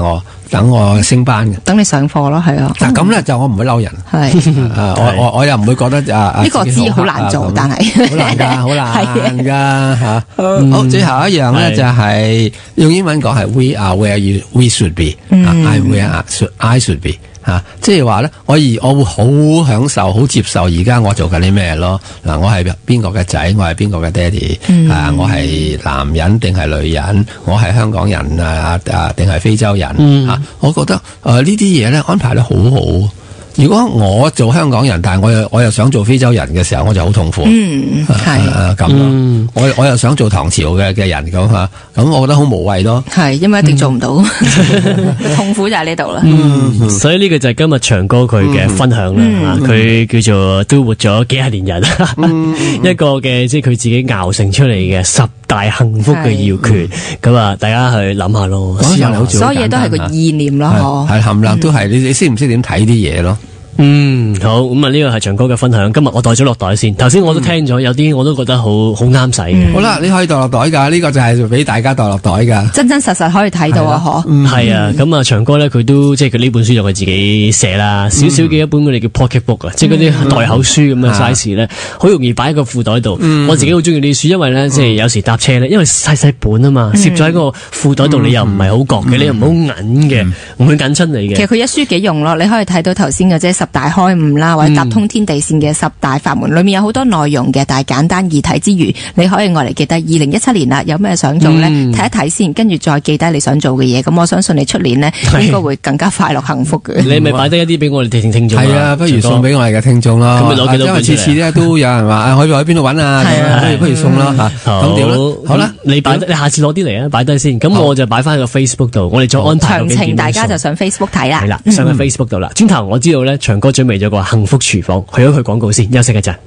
Speaker 4: 等我升班嘅。
Speaker 5: 等你上課咯，係啊。
Speaker 4: 嗱咁咧就我唔會嬲人，
Speaker 5: 係
Speaker 4: 啊我我我又唔會覺得啊
Speaker 5: 呢個知好難做，但係
Speaker 4: 好難㗎，好難㗎嚇。
Speaker 5: 嗯
Speaker 4: 好，最後一樣咧就係用英文講係 We are where you we should be，I where I should be。啊，即係話咧，我而我會好享受、好接受而家我做緊啲咩咯。嗱、啊，我係邊個嘅仔，我係邊個嘅爹哋，
Speaker 5: 嗯、
Speaker 4: 啊，我係男人定係女人，我係香港人啊啊，定係非洲人、嗯、啊？我覺得誒、呃、呢啲嘢咧安排得好好。如果我做香港人，但係我又我又想做非洲人嘅時候，我就好痛苦。
Speaker 5: 嗯，係
Speaker 4: 咁咯。我我又想做唐朝嘅嘅人咁嚇，咁我覺得好無謂咯。
Speaker 5: 係，因為一定做唔到，痛苦就喺呢度啦。
Speaker 3: 嗯，所以呢個就係今日長哥佢嘅分享啦。佢叫做都活咗幾廿年人，一個嘅即係佢自己熬成出嚟嘅十大幸福嘅要訣。咁啊，大家去諗下咯。
Speaker 5: 所有嘢都係個意念咯，
Speaker 4: 係冚唪唥都係你你識唔識點睇啲嘢咯？
Speaker 3: 嗯，好，咁啊呢個係長哥嘅分享。今日我袋咗落袋先，頭先我都聽咗，有啲我都覺得好好啱使嘅。
Speaker 4: 好啦，你可以袋落袋噶，呢個就係俾大家袋落袋噶，
Speaker 5: 真真實實可以睇到啊！嗬，
Speaker 3: 係啊，咁啊長哥咧佢都即係佢呢本書就佢自己寫啦，少少嘅一本我哋叫 pocket book 啊，即係嗰啲代口書咁嘅 size 咧，好容易擺喺個褲袋度。我自己好中意呢啲書，因為咧即係有時搭車咧，因為細細本啊嘛，攝咗喺個褲袋度，你又唔係好覺嘅，你又唔好揞嘅，唔會揞親你嘅。
Speaker 5: 其實佢一書幾用咯，你可以睇到頭先嘅即係十大開悟啦。或者搭通天地線嘅十大法門，裏面有好多內容嘅，但係簡單易睇之餘，你可以愛嚟記得二零一七年啦，有咩想做呢？睇、嗯、一睇先，跟住再記低你想做嘅嘢。咁我相信你出年呢，應該會更加快樂幸福嘅。
Speaker 3: 你咪擺低一啲俾我哋聽聽眾啊！
Speaker 4: 係啊，不如送俾我哋嘅聽眾啦。
Speaker 3: 咁咪攞幾多？
Speaker 4: 因為次次咧都有人話可以喺邊度揾啊？係啊，不如送啦嚇。咁點咧？好啦，
Speaker 3: 你擺你下次攞啲嚟啊，擺低先。咁我就擺翻喺個 Facebook 度，我哋再安排。
Speaker 5: 詳情大家就上 Facebook 睇啦。
Speaker 3: 係啦，上去 Facebook 度啦。轉頭我知道咧，長哥準備咗個幸福廚房。去咗佢廣告先，休息一陣。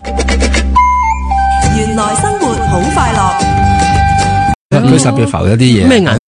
Speaker 1: 原來生活好快樂。
Speaker 4: 佢特別浮咗啲嘢。
Speaker 3: 咩顏？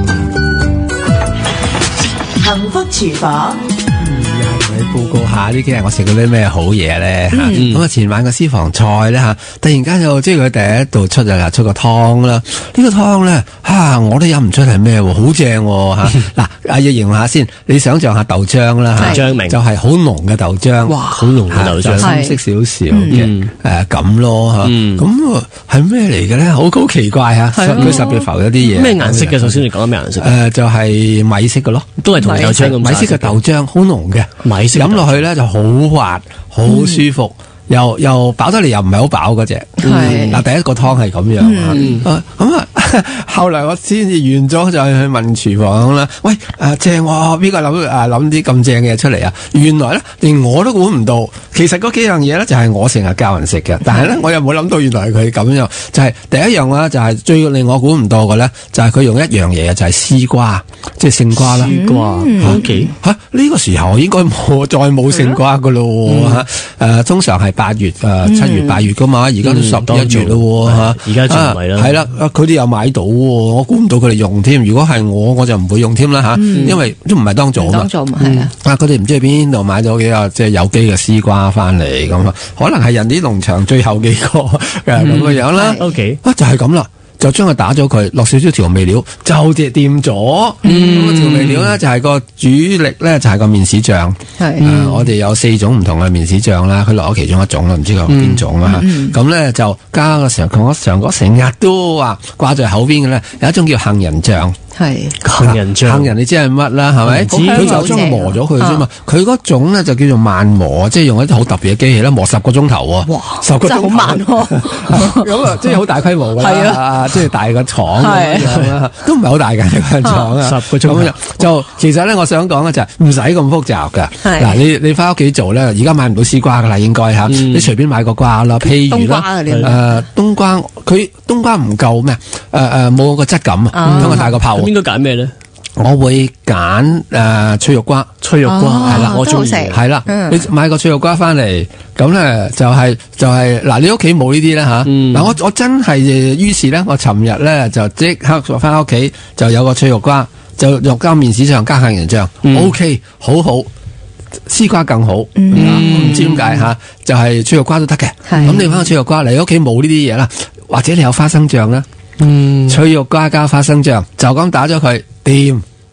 Speaker 1: 幸福廚房。
Speaker 4: 你報告下呢幾日我食過啲咩好嘢咧嚇？咁啊、嗯、前晚個私房菜咧嚇，突然間就即係佢第一道出就係出個湯啦。呢、呢個湯咧嚇我都飲唔出係咩喎，好正喎嚇！嗱，阿要形容下先，你想象下豆漿啦嚇，
Speaker 3: 張明
Speaker 4: 就係好濃嘅豆漿，
Speaker 3: 哇，好濃嘅豆漿，
Speaker 4: 深色少少嘅誒咁咯嚇。咁係咩嚟嘅咧？好好奇怪嚇，佢特別浮咗啲嘢。
Speaker 3: 咩顏色嘅？首先你講咩顏色？
Speaker 4: 誒就係米色嘅咯，都係同豆漿咁。米色嘅豆漿好濃嘅。飲落去咧就好滑，好舒服，嗯、又又飽得嚟又唔係好飽嗰隻。係嗱、嗯，第一個湯係咁樣。嗯、啊咁啊，後來我先至完咗就去問廚房啦。喂，誒、啊、正喎，邊個諗誒諗啲咁正嘅嘢出嚟啊？原來咧連我都估唔到，其實嗰幾樣嘢咧就係我成日教人食嘅，但係咧我又冇諗到原來佢咁樣。就係、是、第一樣啦，就係最令我估唔到嘅咧，就係佢用一樣嘢就係絲瓜，即係勝瓜啦。絲瓜，O K 嚇呢個時候應該冇再冇勝瓜噶咯嚇。誒、嗯啊、通常係八月誒七、呃、月八月噶嘛，而家都十一月咯嚇。而家仲唔係啦？係啦，佢哋又買到喎，我估唔到佢哋用添。如果係我，我就唔會用添啦嚇，嗯、因為都唔係當造嘛。當造嘛係啊。啊，佢哋唔知喺邊度買咗幾個即係有機嘅絲瓜翻嚟咁啊？可能係人啲農場最後幾個嘅咁嘅樣啦。O K 啊，就係咁啦。就將佢打咗佢，落少少調味料，就隻掂咗。咁、嗯、個調味料咧就係、是、個主力咧就係、是、個面豉醬。係、嗯呃，我哋有四種唔同嘅面豉醬啦，佢落咗其中一種啦，唔知佢邊種啦。咁咧、嗯嗯、就加個常，我常哥成日都話掛在口邊嘅咧，有一種叫杏仁醬。係杏仁醬，杏仁你知係乜啦？係咪？佢就將佢磨咗佢啫嘛。佢嗰種咧就叫做慢磨，即係用一啲好特別嘅機器咧磨十個鐘頭喎。哇！十個鐘頭好慢喎。咁啊，即係好大規模㗎啦。係啊，即係大個廠咁樣啦，都唔係好大嘅個廠啊。十個鐘頭就其實咧，我想講嘅就係唔使咁複雜㗎。嗱，你你翻屋企做咧，而家買唔到絲瓜㗎啦，應該嚇。你隨便買個瓜啦，譬如啦，誒冬瓜，佢冬瓜唔夠咩？誒誒冇個質感啊，等我大個泡。應該揀咩咧？我會揀誒、呃、脆肉瓜，脆肉瓜係啦，我中意係啦。你買個脆肉瓜翻嚟，咁咧就係、是、就係、是、嗱，你屋企冇呢啲咧吓。嗱、嗯，我我真係於是咧，我尋日咧就即刻翻屋企就有個脆肉瓜，就肉加麵豉醬加杏仁醬、嗯、，OK， 好好。絲瓜更好，唔、嗯、知點解吓，就係、是、脆肉瓜都得嘅。咁你翻個脆肉瓜嚟，屋企冇呢啲嘢啦，或者你有花生醬啦。嗯，脆肉瓜加花生醬就咁打咗佢，掂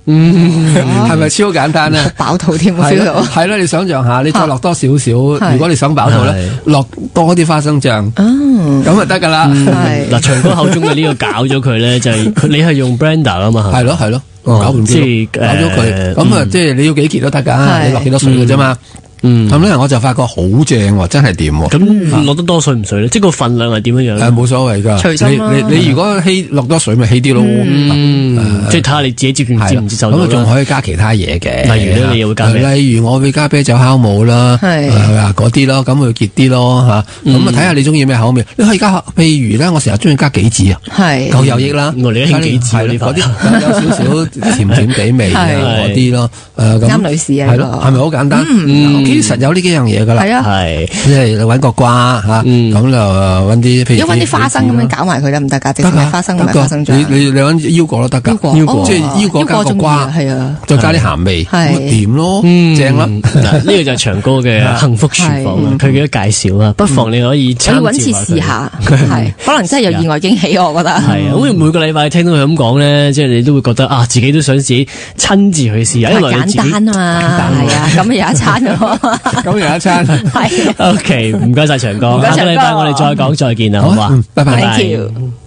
Speaker 3: 嗯，
Speaker 4: 係咪超簡單啊？
Speaker 5: 飽肚添，我 feel 到。
Speaker 4: 係啦，你想象下，你再落多少少，如果你想飽肚咧，落多啲花生醬，咁就得噶啦。
Speaker 3: 嗱，長哥口中嘅呢個搞咗佢咧，就係佢你係用 blender 啊嘛，
Speaker 4: 係咯係咯，搞唔
Speaker 3: 即係
Speaker 4: 搞咗佢，咁啊，即係你要幾件都得噶，你落幾多水嘅啫嘛。
Speaker 3: 嗯，
Speaker 4: 咁咧我就發覺好正喎，真係掂喎。
Speaker 3: 咁落得多水唔水咧？即係個份量係點樣樣？
Speaker 4: 誒，冇所謂噶。
Speaker 5: 隨心啦。
Speaker 4: 你你你如果稀落多水咪稀啲咯。
Speaker 3: 嗯，即係睇下你自己接唔接唔接受到啦。
Speaker 4: 咁啊，仲可以加其他嘢嘅。
Speaker 3: 例如咧，你又會加咩？
Speaker 4: 例如我會加啤酒酵母啦，係啊嗰啲咯，咁會結啲咯吓。咁啊睇下你中意咩口味。你可以加，譬如咧，我成日中意加杞子啊，係夠有益啦。
Speaker 3: 我哋興杞子呢
Speaker 4: 嗰啲有少少甜甜地味嗰啲咯。誒，
Speaker 5: 啱女士啊，
Speaker 4: 係咯，係咪好簡單？其實有呢幾樣嘢噶啦，
Speaker 5: 係啊，
Speaker 3: 係
Speaker 4: 即係揾個瓜吓，咁就揾啲譬如，
Speaker 5: 如果揾啲花生咁樣搞埋佢得唔得噶？直接花生同埋花生醬，
Speaker 4: 你你你揾腰果都得噶，腰果即係腰果加個瓜，
Speaker 5: 係啊，
Speaker 4: 再加啲鹹味，咁掂咯，正啦。
Speaker 3: 呢個就係長哥嘅幸福廚房啊，佢嘅介紹啊，不妨你可以參照下佢。
Speaker 5: 揾次試下，係可能真係有意外驚喜，我覺得
Speaker 3: 係啊，好似每個禮拜聽到佢咁講咧，即係你都會覺得啊，自己都想自己親自去試下，因為
Speaker 5: 簡單啊嘛，係啊，咁有一餐咯，
Speaker 4: 咁有一餐。
Speaker 3: 係，OK，唔該晒長哥，下個禮拜我哋再講再見啦，好嘛？
Speaker 4: 拜拜。
Speaker 5: Thank you。